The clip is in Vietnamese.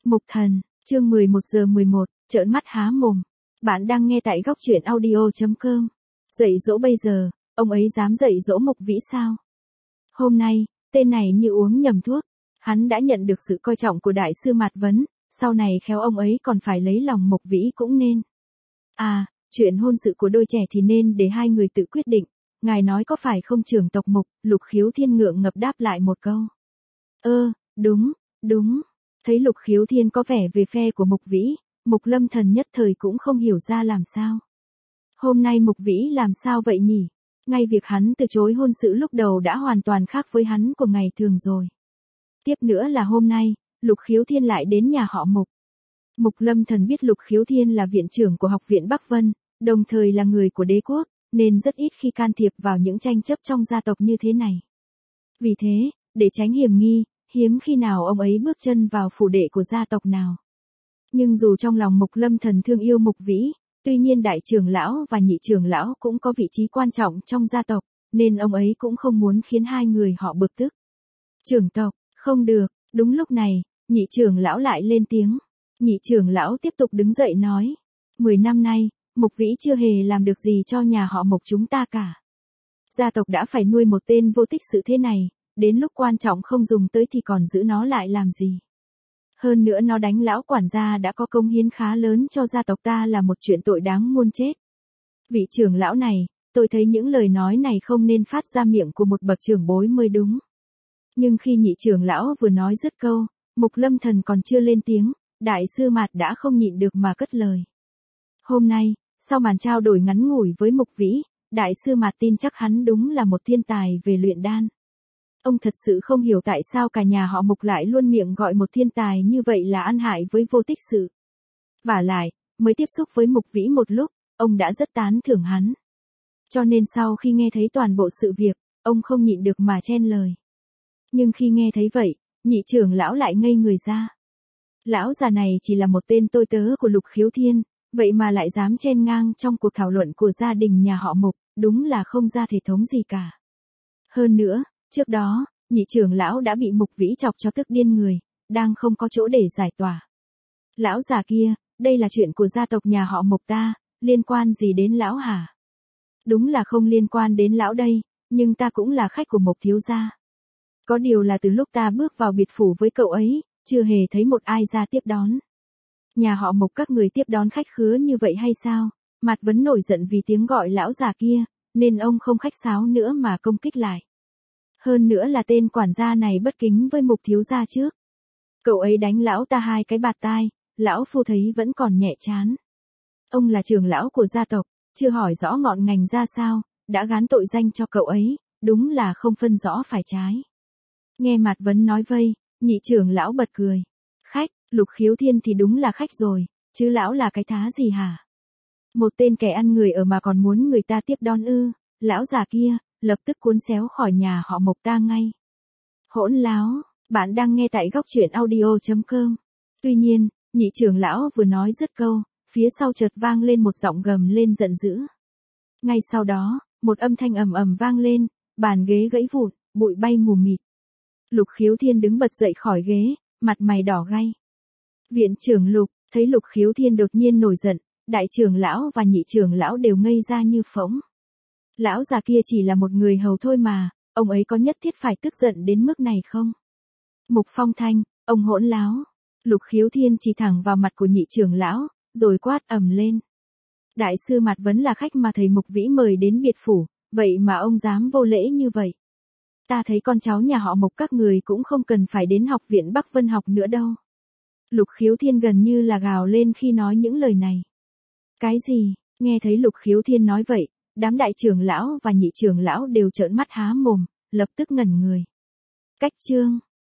Mục Thần, chương 11:11, trợn mắt há mồm. Bạn đang nghe tại góc truyện audio.com. Dạy dỗ bây giờ, ông ấy dám dạy dỗ Mục Vĩ sao? Hôm nay, tên này như uống nhầm thuốc. Hắn đã nhận được sự coi trọng của đại sư Mạt Vấn, sau này khéo ông ấy còn phải lấy lòng Mục Vĩ cũng nên. À, chuyện hôn sự của đôi trẻ thì nên để hai người tự quyết định. Ngài nói có phải không trưởng tộc Mục? Lục Khiếu Thiên ngượng ngập đáp lại một câu. Đúng. Thấy Lục Khiếu Thiên có vẻ về phe của Mục Vĩ, Mục Lâm Thần nhất thời cũng không hiểu ra làm sao. Hôm nay Mục Vĩ làm sao vậy nhỉ? Ngay việc hắn từ chối hôn sự lúc đầu đã hoàn toàn khác với hắn của ngày thường rồi. Tiếp nữa là hôm nay, Lục Khiếu Thiên lại đến nhà họ Mục. Mục Lâm Thần biết Lục Khiếu Thiên là viện trưởng của Học viện Bắc Vân, đồng thời là người của đế quốc, nên rất ít khi can thiệp vào những tranh chấp trong gia tộc như thế này. Vì thế, để tránh hiểm nghi, hiếm khi nào ông ấy bước chân vào phủ đệ của gia tộc nào. Nhưng dù trong lòng Mục Lâm Thần thương yêu Mục Vĩ, tuy nhiên đại trưởng lão và nhị trưởng lão cũng có vị trí quan trọng trong gia tộc, nên ông ấy cũng không muốn khiến hai người họ bực tức. Trưởng tộc, không được. Đúng lúc này, nhị trưởng lão lại lên tiếng. Nhị trưởng lão tiếp tục đứng dậy nói. 10 năm nay, Mục Vĩ chưa hề làm được gì cho nhà họ Mục chúng ta cả. Gia tộc đã phải nuôi một tên vô tích sự thế này, đến lúc quan trọng không dùng tới thì còn giữ nó lại làm gì. Hơn nữa nó đánh lão quản gia đã có công hiến khá lớn cho gia tộc ta là một chuyện tội đáng muôn chết. Vị trưởng lão này, tôi thấy những lời nói này không nên phát ra miệng của một bậc trưởng bối mới đúng. Nhưng khi nhị trưởng lão vừa nói dứt câu, Mục Lâm Thần còn chưa lên tiếng, đại sư Mạt đã không nhịn được mà cất lời. Hôm nay, sau màn trao đổi ngắn ngủi với Mục Vĩ, đại sư Mạt tin chắc hắn đúng là một thiên tài về luyện đan. Ông thật sự không hiểu tại sao cả nhà họ Mục lại luôn miệng gọi một thiên tài như vậy là ăn hại với vô tích sự. Vả lại, mới tiếp xúc với Mục Vĩ một lúc, ông đã rất tán thưởng hắn. Cho nên sau khi nghe thấy toàn bộ sự việc, ông không nhịn được mà chen lời. Nhưng khi nghe thấy vậy, nhị trưởng lão lại ngây người ra. Lão già này chỉ là một tên tôi tớ của Lục Khiếu Thiên, vậy mà lại dám chen ngang trong cuộc thảo luận của gia đình nhà họ Mục, đúng là không ra thể thống gì cả. Hơn nữa, trước đó, nhị trưởng lão đã bị Mục Vĩ chọc cho tức điên người, đang không có chỗ để giải tỏa. Lão già kia, đây là chuyện của gia tộc nhà họ Mục ta, liên quan gì đến lão hả? Đúng là không liên quan đến lão đây, nhưng ta cũng là khách của Mục thiếu gia. Có điều là từ lúc ta bước vào biệt phủ với cậu ấy, chưa hề thấy một ai ra tiếp đón. Nhà họ Mục các người tiếp đón khách khứa như vậy hay sao? Mạt Vấn nổi giận vì tiếng gọi lão già kia, nên ông không khách sáo nữa mà công kích lại. Hơn nữa là tên quản gia này bất kính với Mục thiếu gia trước. Cậu ấy đánh lão ta 2 cái bạt tai, lão phu thấy vẫn còn nhẹ chán. Ông là trưởng lão của gia tộc, chưa hỏi rõ ngọn ngành ra sao, đã gán tội danh cho cậu ấy, đúng là không phân rõ phải trái. Nghe Mạt Vấn nói vây, nhị trưởng lão bật cười. Khách, Lục Khiếu Thiên thì đúng là khách rồi, chứ lão là cái thá gì hả? Một tên kẻ ăn người ở mà còn muốn người ta tiếp đón ư? Lão già kia, lập tức cuốn xéo khỏi nhà họ Mục ta ngay. Hỗn láo, bạn đang nghe tại góc truyện audio.com. Tuy nhiên, nhị trưởng lão vừa nói dứt câu, phía sau chợt vang lên một giọng gầm lên giận dữ. Ngay sau đó, một âm thanh ầm ầm vang lên, bàn ghế gãy vụn, bụi bay mù mịt. Lục Khiếu Thiên đứng bật dậy khỏi ghế, mặt mày đỏ gay. Viện trưởng Lục, thấy Lục Khiếu Thiên đột nhiên nổi giận, đại trưởng lão và nhị trưởng lão đều ngây ra như phỗng. Lão già kia chỉ là một người hầu thôi mà, ông ấy có nhất thiết phải tức giận đến mức này không? Mục Phong Thanh, ông hỗn láo. Lục Khiếu Thiên chỉ thẳng vào mặt của nhị trưởng lão, rồi quát ầm lên. Đại sư Mạt Vấn là khách mà thầy Mục Vĩ mời đến biệt phủ, vậy mà ông dám vô lễ như vậy. Ta thấy con cháu nhà họ Mục các người cũng không cần phải đến học viện Bắc Vân học nữa đâu. Lục Khiếu Thiên gần như là gào lên khi nói những lời này. Cái gì? Nghe thấy Lục Khiếu Thiên nói vậy, đám đại trưởng lão và nhị trưởng lão đều trợn mắt há mồm, lập tức ngẩn người. Cách chương